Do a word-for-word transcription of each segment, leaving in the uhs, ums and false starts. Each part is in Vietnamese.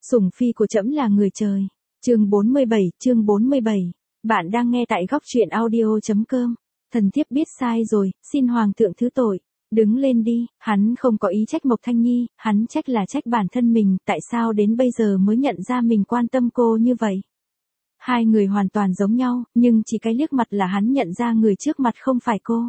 Sủng phi của trẫm là người trời. Chương bốn mươi bảy, chương bốn mươi bảy. Bạn đang nghe tại góc truyện audio chấm com. Thần thiếp biết sai rồi, xin hoàng thượng thứ tội. Đứng lên đi, hắn không có ý trách Mộc Thanh Nhi, hắn trách là trách bản thân mình, tại sao đến bây giờ mới nhận ra mình quan tâm cô như vậy. Hai người hoàn toàn giống nhau, nhưng chỉ cái liếc mặt là hắn nhận ra người trước mặt không phải cô.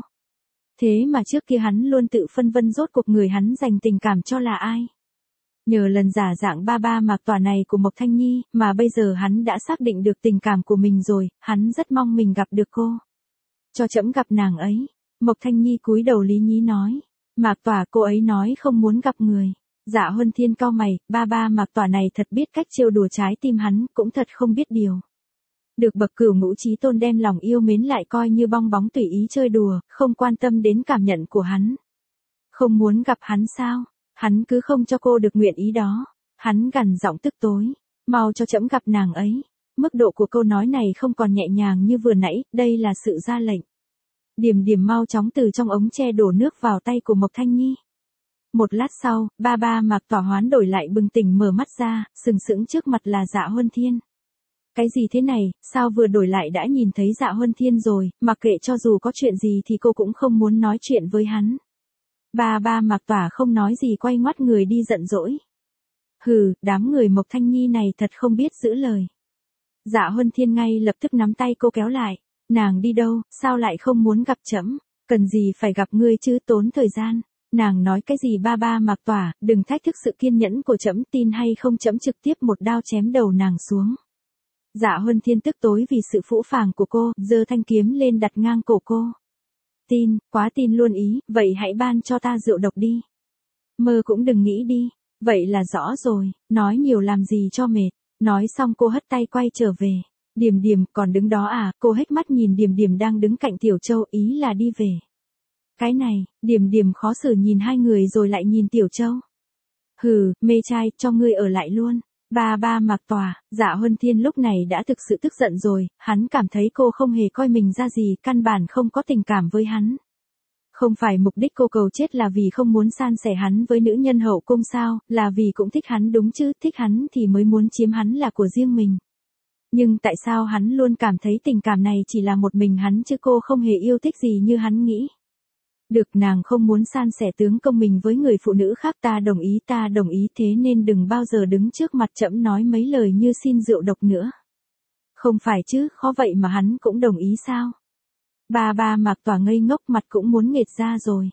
Thế mà trước kia hắn luôn tự phân vân rốt cuộc người hắn dành tình cảm cho là ai. Nhờ lần giả dạng ba ba Mạc Tỏa này của Mộc Thanh Nhi, mà bây giờ hắn đã xác định được tình cảm của mình rồi, hắn rất mong mình gặp được cô. Cho trẫm gặp nàng ấy. Mộc Thanh Nhi cúi đầu lý nhí nói. Mạc Tỏa, cô ấy nói không muốn gặp người. Dạ Huân Thiên cau mày, ba ba Mạc Tỏa này thật biết cách trêu đùa trái tim hắn, cũng thật không biết điều. Được bậc cửu ngũ chí tôn đem lòng yêu mến lại coi như bong bóng tùy ý chơi đùa, không quan tâm đến cảm nhận của hắn. Không muốn gặp hắn sao? Hắn cứ không cho cô được nguyện ý đó. Hắn gằn giọng tức tối. Mau cho trẫm gặp nàng ấy. Mức độ của câu nói này không còn nhẹ nhàng như vừa nãy, đây là sự ra lệnh. Điềm Điềm mau chóng từ trong ống tre đổ nước vào tay của Mộc Thanh Nhi. Một lát sau, ba ba Mạc Tỏa hoán đổi lại bừng tỉnh mở mắt ra, sừng sững trước mặt là Dạ Huân Thiên. Cái gì thế này, sao vừa đổi lại đã nhìn thấy Dạ Huân Thiên rồi, mặc kệ cho dù có chuyện gì thì cô cũng không muốn nói chuyện với hắn. Ba ba Mạc Tỏa không nói gì quay ngoắt người đi giận dỗi. Hừ, đám người Mộc Thanh Nhi này thật không biết giữ lời. Dạ Huân Thiên ngay lập tức nắm tay cô kéo lại. Nàng đi đâu, sao lại không muốn gặp trẫm? Cần gì phải gặp ngươi chứ, tốn thời gian. Nàng nói cái gì ba ba Mạc Tỏa, đừng thách thức sự kiên nhẫn của trẫm, tin hay không trẫm trực tiếp một đao chém đầu nàng xuống. Dạ Huân Thiên tức tối vì sự phũ phàng của cô, giơ thanh kiếm lên đặt ngang cổ cô. Tin, quá tin luôn ý, vậy hãy ban cho ta rượu độc đi. Mơ cũng đừng nghĩ đi, vậy là rõ rồi, nói nhiều làm gì cho mệt. Nói xong cô hất tay quay trở về. Điềm Điềm, còn đứng đó à? Cô hếch mắt nhìn Điềm Điềm đang đứng cạnh Tiểu Châu, ý là đi về. Cái này, Điềm Điềm khó xử nhìn hai người rồi lại nhìn Tiểu Châu. Hừ, mê trai, cho ngươi ở lại luôn. Ba ba Mạc Tỏa, Dạ Huân Thiên lúc này đã thực sự tức giận rồi, hắn cảm thấy cô không hề coi mình ra gì, căn bản không có tình cảm với hắn. Không phải mục đích cô cầu chết là vì không muốn san sẻ hắn với nữ nhân hậu cung sao, là vì cũng thích hắn đúng chứ, thích hắn thì mới muốn chiếm hắn là của riêng mình. Nhưng tại sao hắn luôn cảm thấy tình cảm này chỉ là một mình hắn chứ cô không hề yêu thích gì như hắn nghĩ. Được, nàng không muốn san sẻ tướng công mình với người phụ nữ khác, ta đồng ý ta đồng ý, thế nên đừng bao giờ đứng trước mặt trẫm nói mấy lời như xin rượu độc nữa. Không phải chứ, khó vậy mà hắn cũng đồng ý sao? Ba ba Mạc Tỏa ngây ngốc, mặt cũng muốn nghệt ra rồi.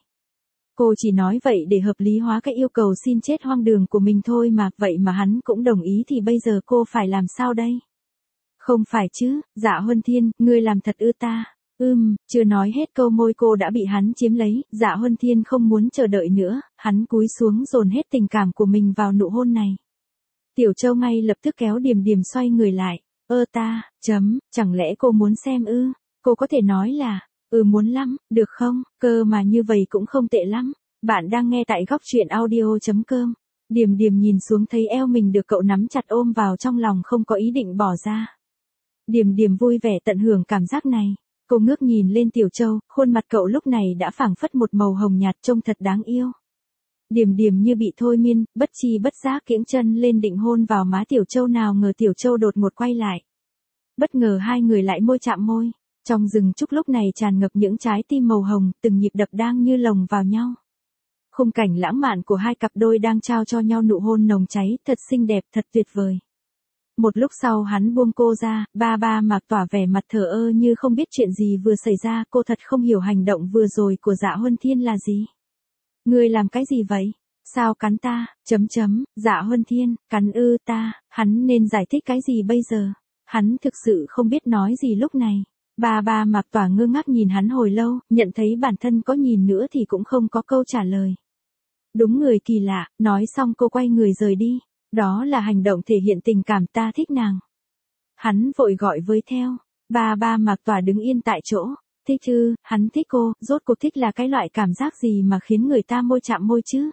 Cô chỉ nói vậy để hợp lý hóa cái yêu cầu xin chết hoang đường của mình thôi mà, vậy mà hắn cũng đồng ý thì bây giờ cô phải làm sao đây? Không phải chứ, Dạ Huân Thiên, ngươi làm thật ư ta? Ừm, chưa nói hết câu môi cô đã bị hắn chiếm lấy, Dạ Huân Thiên không muốn chờ đợi nữa, hắn cúi xuống dồn hết tình cảm của mình vào nụ hôn này. Tiểu Châu ngay lập tức kéo Điềm Điềm xoay người lại. Ơ ta, chấm, chẳng lẽ cô muốn xem ư? Cô có thể nói là, ừ muốn lắm, được không? Cơ mà như vậy cũng không tệ lắm. Bạn đang nghe tại góc truyện audio chấm com. Điềm Điềm nhìn xuống thấy eo mình được cậu nắm chặt ôm vào trong lòng, không có ý định bỏ ra. Điềm Điềm vui vẻ tận hưởng cảm giác này. Cô ngước nhìn lên Tiểu Châu, khuôn mặt cậu lúc này đã phảng phất một màu hồng nhạt trông thật đáng yêu. Điềm Điềm như bị thôi miên, bất chi bất giác kiễng chân lên định hôn vào má Tiểu Châu, nào ngờ Tiểu Châu đột ngột quay lại. Bất ngờ hai người lại môi chạm môi. Trong rừng trúc lúc này tràn ngập những trái tim màu hồng, từng nhịp đập đang như lồng vào nhau. Khung cảnh lãng mạn của hai cặp đôi đang trao cho nhau nụ hôn nồng cháy, thật xinh đẹp, thật tuyệt vời. Một lúc sau hắn buông cô ra, ba ba Mạc Tỏa vẻ mặt thờ ơ như không biết chuyện gì vừa xảy ra, cô thật không hiểu hành động vừa rồi của Dạ Huân Thiên là gì. Ngươi làm cái gì vậy? Sao cắn ta? Chấm chấm, Dạ Huân Thiên, cắn ư ta, hắn nên giải thích cái gì bây giờ? Hắn thực sự không biết nói gì lúc này. Ba ba Mạc Tỏa ngơ ngác nhìn hắn hồi lâu, nhận thấy bản thân có nhìn nữa thì cũng không có câu trả lời. Đúng người kỳ lạ, nói xong cô quay người rời đi. Đó là hành động thể hiện tình cảm, ta thích nàng. Hắn vội gọi với theo. Ba ba Mạc Tỏa đứng yên tại chỗ. Thích ư, hắn thích cô, rốt cuộc thích là cái loại cảm giác gì mà khiến người ta môi chạm môi chứ?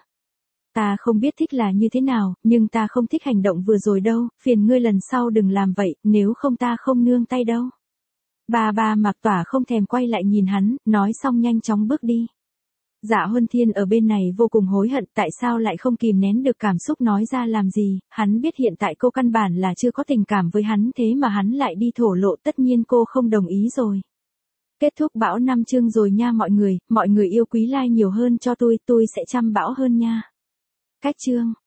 Ta không biết thích là như thế nào, nhưng ta không thích hành động vừa rồi đâu, phiền ngươi lần sau đừng làm vậy, nếu không ta không nương tay đâu. Ba ba Mạc Tỏa không thèm quay lại nhìn hắn, nói xong nhanh chóng bước đi. Dạ Huân Thiên ở bên này vô cùng hối hận tại sao lại không kìm nén được cảm xúc nói ra làm gì, hắn biết hiện tại cô căn bản là chưa có tình cảm với hắn thế mà hắn lại đi thổ lộ tất nhiên cô không đồng ý rồi. Kết thúc bão năm chương rồi nha mọi người, mọi người yêu quý like nhiều hơn cho tôi, tôi sẽ chăm bão hơn nha. Cách chương.